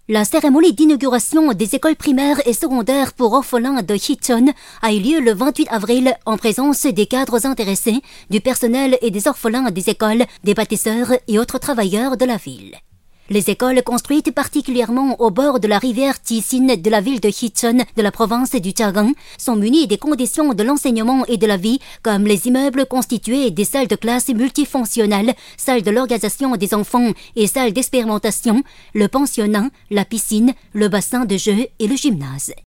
La cérémonie d'inauguration des écoles primaires et secondaires pour orphelins de Hichon a eu lieu le 28 avril en présence des cadres intéressés, du personnel et des orphelins des écoles, des bâtisseurs et autres travailleurs de la ville. Les écoles construites particulièrement au bord de la rivière Tisin de la ville de Hichon de la province du Chagang sont munies des conditions de l'enseignement et de la vie comme les immeubles constitués des salles de classe multifonctionnelles, salles de l'organisation des enfants et salles d'expérimentation, le pensionnat, la piscine, le bassin de jeux et le gymnase.